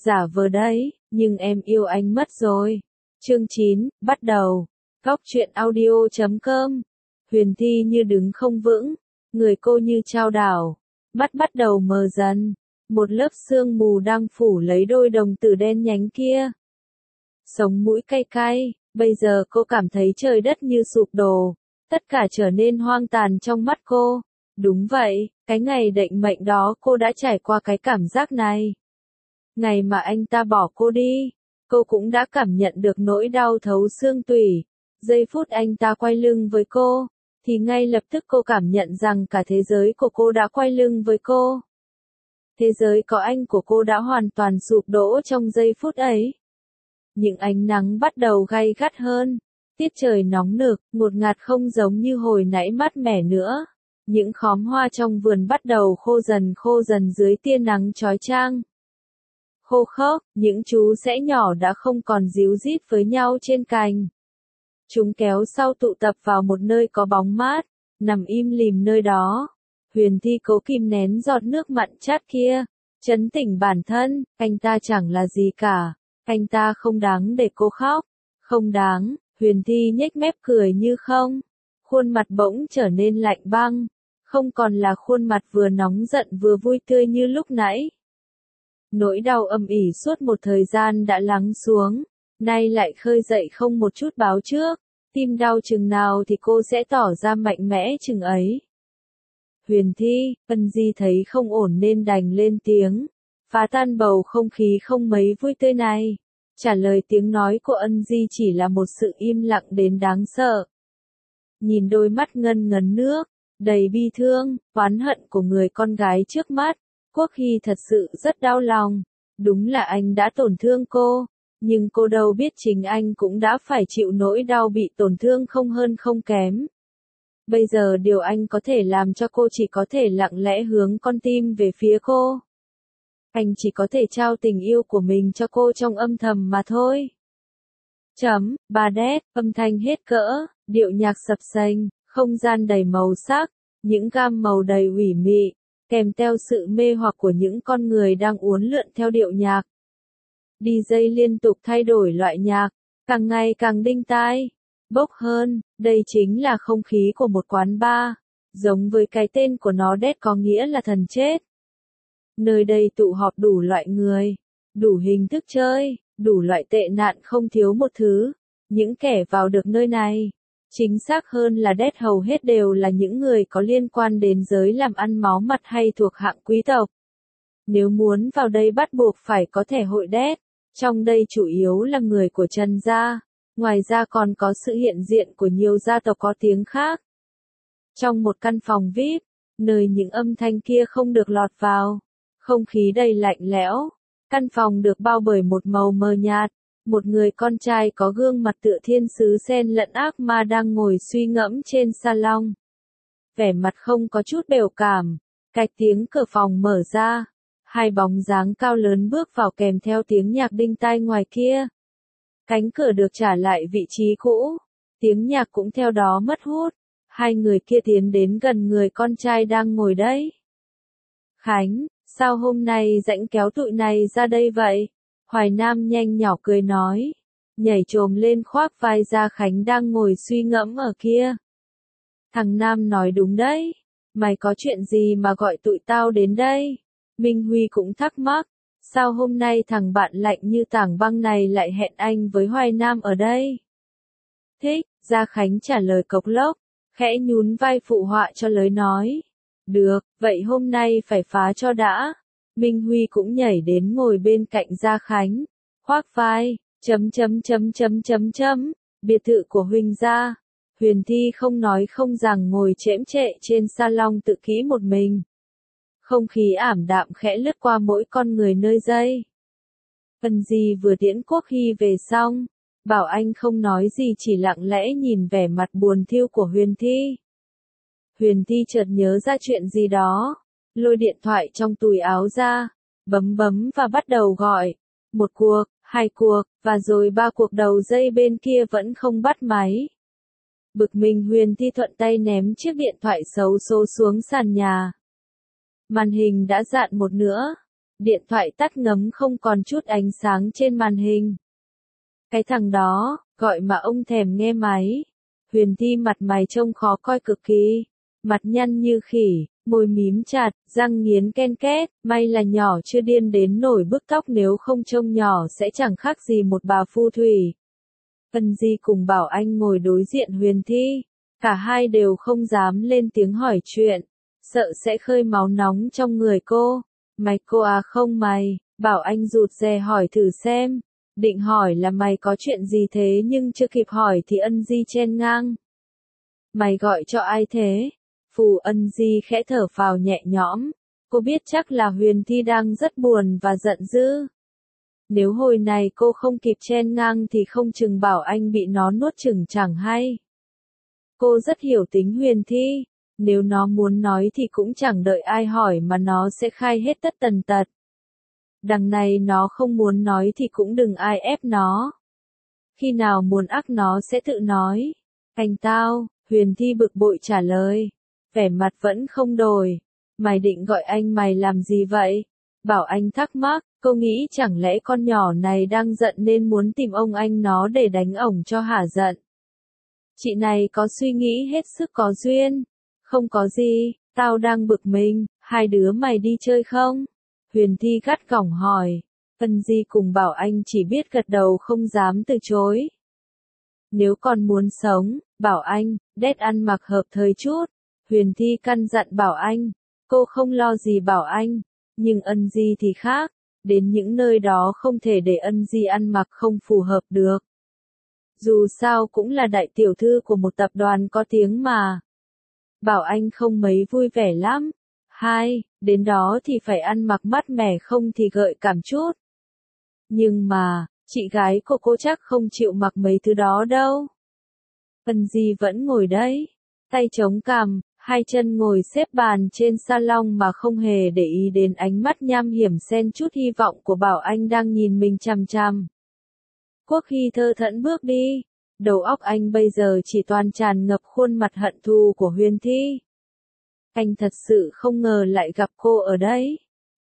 Giả vờ đấy, nhưng em yêu anh mất rồi. Chương 9, bắt đầu. Góc truyện audio.com. Huyền Thi như đứng không vững, người cô như chao đảo, mắt bắt đầu mờ dần, một lớp sương mù đang phủ lấy đôi đồng tử đen nhánh kia. Sống mũi cay cay, bây giờ cô cảm thấy trời đất như sụp đổ, tất cả trở nên hoang tàn trong mắt cô. Đúng vậy, cái ngày định mệnh đó cô đã trải qua cái cảm giác này. Ngày mà anh ta bỏ cô đi, cô cũng đã cảm nhận được nỗi đau thấu xương tủy. Giây phút anh ta quay lưng với cô, thì ngay lập tức cô cảm nhận rằng cả thế giới của cô đã quay lưng với cô. Thế giới có anh của cô đã hoàn toàn sụp đổ trong giây phút ấy. Những ánh nắng bắt đầu gay gắt hơn, tiết trời nóng nực, ngột ngạt không giống như hồi nãy mát mẻ nữa. Những khóm hoa trong vườn bắt đầu khô dần dưới tia nắng chói chang. Khô khốc, những chú sẽ nhỏ đã không còn ríu rít với nhau trên cành. Chúng kéo sau tụ tập vào một nơi có bóng mát, nằm im lìm nơi đó. Huyền Thi cố kìm nén giọt nước mặn chát kia, trấn tĩnh bản thân, anh ta chẳng là gì cả, anh ta không đáng để cô khóc, không đáng. Huyền Thi nhếch mép cười như không, khuôn mặt bỗng trở nên lạnh băng, không còn là khuôn mặt vừa nóng giận vừa vui tươi như lúc nãy. Nỗi đau âm ỉ suốt một thời gian đã lắng xuống, nay lại khơi dậy không một chút báo trước, tim đau chừng nào thì cô sẽ tỏ ra mạnh mẽ chừng ấy. Huyền Thi, Ân Di thấy không ổn nên đành lên tiếng, phá tan bầu không khí không mấy vui tươi này. Trả lời tiếng nói của Ân Di chỉ là một sự im lặng đến đáng sợ. Nhìn đôi mắt ngân ngấn nước, đầy bi thương, oán hận của người con gái trước mắt, Quốc Hy thật sự rất đau lòng. Đúng là anh đã tổn thương cô, nhưng cô đâu biết chính anh cũng đã phải chịu nỗi đau bị tổn thương không hơn không kém. Bây giờ điều anh có thể làm cho cô chỉ có thể lặng lẽ hướng con tim về phía cô. Anh chỉ có thể trao tình yêu của mình cho cô trong âm thầm mà thôi. Ba đét, âm thanh hết cỡ, điệu nhạc sập sềnh, không gian đầy màu sắc, những gam màu đầy ủy mị, kèm theo sự mê hoặc của những con người đang uốn lượn theo điệu nhạc. DJ liên tục thay đổi loại nhạc, càng ngày càng đinh tai, bốc hơn, đây chính là không khí của một quán bar, giống với cái tên của nó đét có nghĩa là thần chết. Nơi đây tụ họp đủ loại người, đủ hình thức chơi, đủ loại tệ nạn không thiếu một thứ. Những kẻ vào được nơi này, chính xác hơn là đét hầu hết đều là những người có liên quan đến giới làm ăn máu mặt hay thuộc hạng quý tộc. Nếu muốn vào đây bắt buộc phải có thẻ hội đét, trong đây chủ yếu là người của Trần gia, ngoài ra còn có sự hiện diện của nhiều gia tộc có tiếng khác. Trong một căn phòng VIP, nơi những âm thanh kia không được lọt vào, không khí đầy lạnh lẽo, căn phòng được bao bởi một màu mờ nhạt, một người con trai có gương mặt tựa thiên sứ xen lẫn ác ma đang ngồi suy ngẫm trên salon. Vẻ mặt không có chút biểu cảm, cạch tiếng cửa phòng mở ra, hai bóng dáng cao lớn bước vào kèm theo tiếng nhạc đinh tai ngoài kia. Cánh cửa được trả lại vị trí cũ, tiếng nhạc cũng theo đó mất hút, hai người kia tiến đến gần người con trai đang ngồi đấy. Khánh, sao hôm nay rãnh kéo tụi này ra đây vậy? Hoài Nam nhanh nhỏ cười nói, nhảy chồm lên khoác vai Gia Khánh đang ngồi suy ngẫm ở kia. Thằng Nam nói đúng đấy, mày có chuyện gì mà gọi tụi tao đến đây? Minh Huy cũng thắc mắc, sao hôm nay thằng bạn lạnh như tảng băng này lại hẹn anh với Hoài Nam ở đây? Thích, Gia Khánh trả lời cộc lốc, khẽ nhún vai phụ họa cho lời nói. Được, vậy hôm nay phải phá cho đã. Minh Huy cũng nhảy đến ngồi bên cạnh Gia Khánh, khoác vai, biệt thự của Huỳnh gia. Huyền Thi không nói không rằng ngồi chễm chệ trên salon tự kỷ một mình. Không khí ảm đạm khẽ lướt qua mỗi con người nơi đây. Ân Di vừa tiễn Quốc Hy về xong, bảo anh không nói gì chỉ lặng lẽ nhìn vẻ mặt buồn thiu của Huyền Thi. Huyền Thi chợt nhớ ra chuyện gì đó, lôi điện thoại trong túi áo ra, bấm và bắt đầu gọi. Một cuộc, hai cuộc, và rồi ba cuộc đầu dây bên kia vẫn không bắt máy. Bực mình Huyền Thi thuận tay ném chiếc điện thoại xấu số xuống sàn nhà. Màn hình đã rạn một nửa, Điện thoại tắt ngấm không còn chút ánh sáng trên màn hình. Cái thằng đó, gọi mà ông thèm nghe máy. Huyền Thi mặt mày trông khó coi cực kỳ. Mặt nhăn như khỉ, môi mím chặt, răng nghiến ken két, may là nhỏ chưa điên đến nổi bứt tóc, nếu không trông nhỏ sẽ chẳng khác gì một bà phù thủy. Ân Di cùng Bảo Anh ngồi đối diện Huyền Thi. Cả hai đều không dám lên tiếng hỏi chuyện, sợ sẽ khơi máu nóng trong người cô. Mày cô à không mày, Bảo Anh rụt rè hỏi thử xem. Định hỏi là mày có chuyện gì thế nhưng chưa kịp hỏi thì Ân Di chen ngang. Mày gọi cho ai thế? Phù Ân Di khẽ thở phào nhẹ nhõm. Cô biết chắc là Huyền Thi đang rất buồn và giận dữ. Nếu hồi này cô không kịp chen ngang thì không chừng Bảo Anh bị nó nuốt chửng chẳng hay. Cô rất hiểu tính Huyền Thi. Nếu nó muốn nói thì cũng chẳng đợi ai hỏi mà nó sẽ khai hết tất tần tật. Đằng này nó không muốn nói thì cũng đừng ai ép nó. Khi nào muốn ác nó sẽ tự nói. Anh tao, Huyền Thi bực bội trả lời. Vẻ mặt vẫn không đổi. Mày định gọi anh mày làm gì vậy? Bảo Anh thắc mắc, cô nghĩ chẳng lẽ con nhỏ này đang giận nên muốn tìm ông anh nó để đánh ổng cho hả giận. Chị này có suy nghĩ hết sức có duyên. Không có gì, tao đang bực mình, hai đứa mày đi chơi không? Huyền Thi gắt gỏng hỏi. Ân Di cùng Bảo Anh chỉ biết gật đầu không dám từ chối. Nếu còn muốn sống, Bảo Anh, đét ăn mặc hợp thời chút. Huyền Thi căn dặn Bảo Anh. Cô không lo gì Bảo Anh, nhưng Ân Di thì khác. Đến những nơi đó không thể để Ân Di ăn mặc không phù hợp được. Dù sao cũng là đại tiểu thư của một tập đoàn có tiếng mà. Bảo Anh không mấy vui vẻ lắm. Đến đó thì phải ăn mặc mát mẻ không thì gợi cảm chút. Nhưng mà, chị gái của cô chắc không chịu mặc mấy thứ đó đâu. Ân Di vẫn ngồi đấy, tay chống cằm, hai chân ngồi xếp bàn trên salon mà không hề để ý đến ánh mắt nham hiểm xen chút hy vọng của Bảo Anh đang nhìn mình chằm chằm. Quốc Hy thơ thẫn bước đi, đầu óc anh bây giờ chỉ toàn tràn ngập khuôn mặt hận thù của Huyền Thi. Anh thật sự không ngờ lại gặp cô ở đây.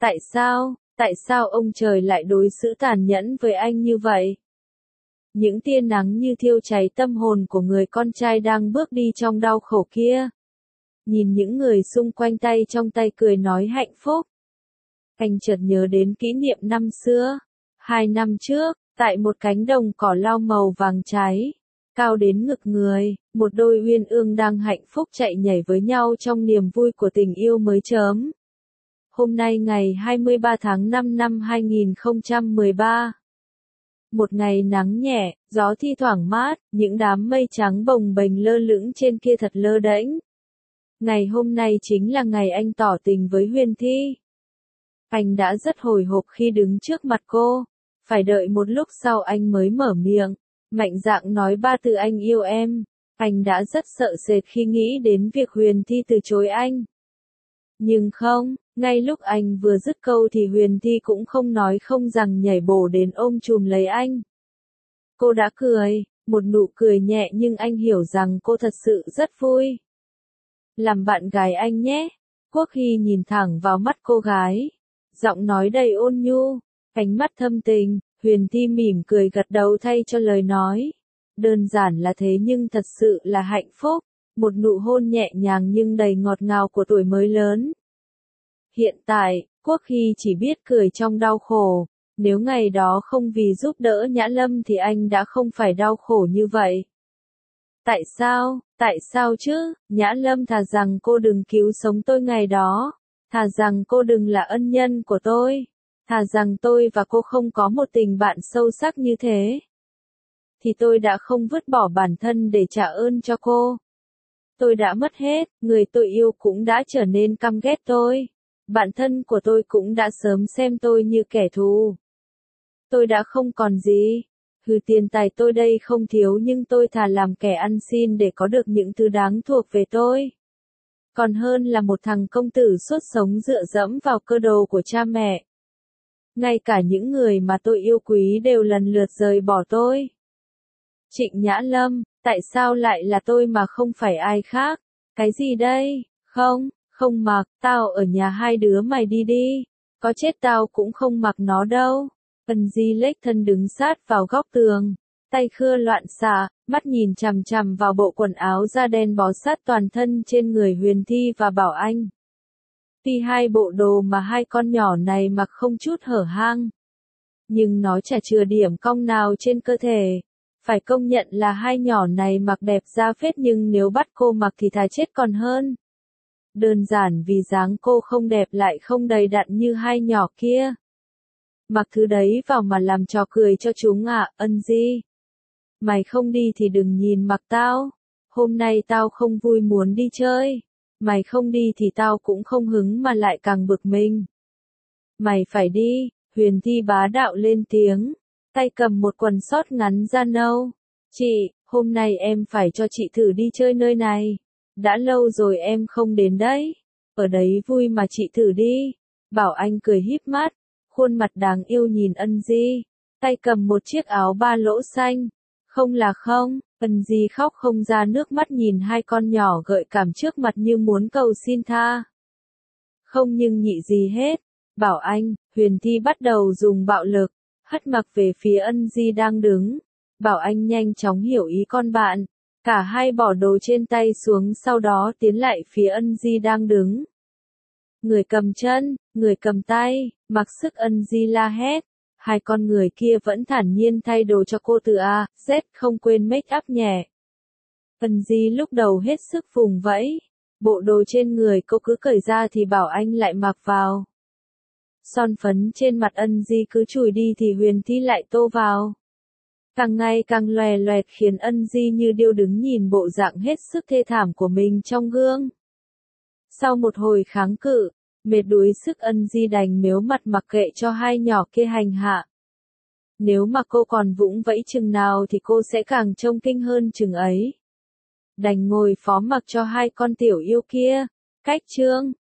Tại sao ông trời lại đối xử tàn nhẫn với anh như vậy? Những tia nắng như thiêu cháy tâm hồn của người con trai đang bước đi trong đau khổ kia. Nhìn những người xung quanh tay trong tay cười nói hạnh phúc. Anh chợt nhớ đến kỷ niệm năm xưa. 2 năm trước, tại một cánh đồng cỏ lau màu vàng cháy, cao đến ngực người, một đôi uyên ương đang hạnh phúc chạy nhảy với nhau trong niềm vui của tình yêu mới chớm. Hôm nay ngày 23 tháng 5 năm 2013. Một ngày nắng nhẹ, gió thi thoảng mát, những đám mây trắng bồng bềnh lơ lửng trên kia thật lơ đễnh. Ngày hôm nay chính là ngày anh tỏ tình với Huyền Thi. Anh đã rất hồi hộp khi đứng trước mặt cô. Phải đợi một lúc sau anh mới mở miệng, mạnh dạn nói 3 từ anh yêu em. Anh đã rất sợ sệt khi nghĩ đến việc Huyền Thi từ chối anh. Nhưng không, ngay lúc anh vừa dứt câu thì Huyền Thi cũng không nói không rằng nhảy bổ đến ôm chùm lấy anh. Cô đã cười, một nụ cười nhẹ nhưng anh hiểu rằng cô thật sự rất vui. Làm bạn gái anh nhé. Quốc Hy nhìn thẳng vào mắt cô gái. Giọng nói đầy ôn nhu, ánh mắt thâm tình. Huyền Thi mỉm cười gật đầu thay cho lời nói. Đơn giản là thế nhưng thật sự là hạnh phúc. Một nụ hôn nhẹ nhàng nhưng đầy ngọt ngào của tuổi mới lớn. Hiện tại, Quốc Hy chỉ biết cười trong đau khổ. Nếu ngày đó không vì giúp đỡ Nhã Lâm thì anh đã không phải đau khổ như vậy. Tại sao chứ? Nhã Lâm thà rằng cô đừng cứu sống tôi ngày đó. Thà rằng cô đừng là ân nhân của tôi. Thà rằng tôi và cô không có một tình bạn sâu sắc như thế. Thì tôi đã không vứt bỏ bản thân để trả ơn cho cô. Tôi đã mất hết, người tôi yêu cũng đã trở nên căm ghét tôi. Bản thân của tôi cũng đã sớm xem tôi như kẻ thù. Tôi đã không còn gì. Tiền tài tôi đây không thiếu nhưng tôi thà làm kẻ ăn xin để có được những thứ đáng thuộc về tôi. Còn hơn là một thằng công tử suốt sống dựa dẫm vào cơ đồ của cha mẹ. Ngay cả những người mà tôi yêu quý đều lần lượt rời bỏ tôi. Trịnh Nhã Lâm, tại sao lại là tôi mà không phải ai khác? Cái gì đây? Không mặc, tao ở nhà hai đứa mày đi đi. có chết tao cũng không mặc nó đâu. Ân Di lếch thân đứng sát vào góc tường, tay khưa loạn xạ, mắt nhìn chằm chằm vào bộ quần áo da đen bó sát toàn thân trên người Huyền Thi và Bảo Anh. Tuy hai bộ đồ mà hai con nhỏ này mặc không chút hở hang, nhưng nó chả chừa điểm cong nào trên cơ thể. Phải công nhận là hai nhỏ này mặc đẹp ra phết, nhưng nếu bắt cô mặc thì thà chết còn hơn. Đơn giản vì dáng cô không đẹp lại không đầy đặn như hai nhỏ kia. Mặc thứ đấy vào mà làm trò cười cho chúng à, Ân Di. Mày không đi thì đừng nhìn mặc tao. Hôm nay tao không vui muốn đi chơi. Mày không đi thì tao cũng không hứng mà lại càng bực mình. Mày phải đi, Huyền Thi bá đạo lên tiếng, tay cầm một quần sót ngắn da nâu. Chị, hôm nay em phải cho chị thử đi chơi nơi này. Đã lâu rồi em không đến đấy. Ở đấy vui mà chị thử đi. Bảo Anh cười híp mắt, khuôn mặt đáng yêu nhìn Ân Di, tay cầm một chiếc áo ba lỗ xanh. Không là không, Ân Di khóc không ra nước mắt nhìn hai con nhỏ gợi cảm trước mặt như muốn cầu xin tha. Không nhưng nhị gì hết. Bảo Anh, Huyền Thi bắt đầu dùng bạo lực, hất mặc về phía Ân Di đang đứng. Bảo Anh nhanh chóng hiểu ý con bạn. Cả hai bỏ đồ trên tay xuống sau đó tiến lại phía Ân Di đang đứng. Người cầm chân, người cầm tay, mặc sức Ân Di la hét. Hai con người kia vẫn thản nhiên thay đồ cho cô từ A, Z, không quên make up nhẹ. Ân Di lúc đầu hết sức vùng vẫy. Bộ đồ trên người cô cứ cởi ra thì Bảo Anh lại mặc vào. Son phấn trên mặt Ân Di cứ chùi đi thì Huyền Thi lại tô vào. Càng ngày càng lòe loẹt khiến Ân Di như điêu đứng nhìn bộ dạng hết sức thê thảm của mình trong gương. Sau một hồi kháng cự, mệt đuối sức Ân Di đành mếu mặt mặc kệ cho hai nhỏ kia hành hạ. Nếu mà cô còn vũng vẫy chừng nào thì cô sẽ càng trông kinh hơn chừng ấy. Đành ngồi phó mặc cho hai con tiểu yêu kia. Cách chương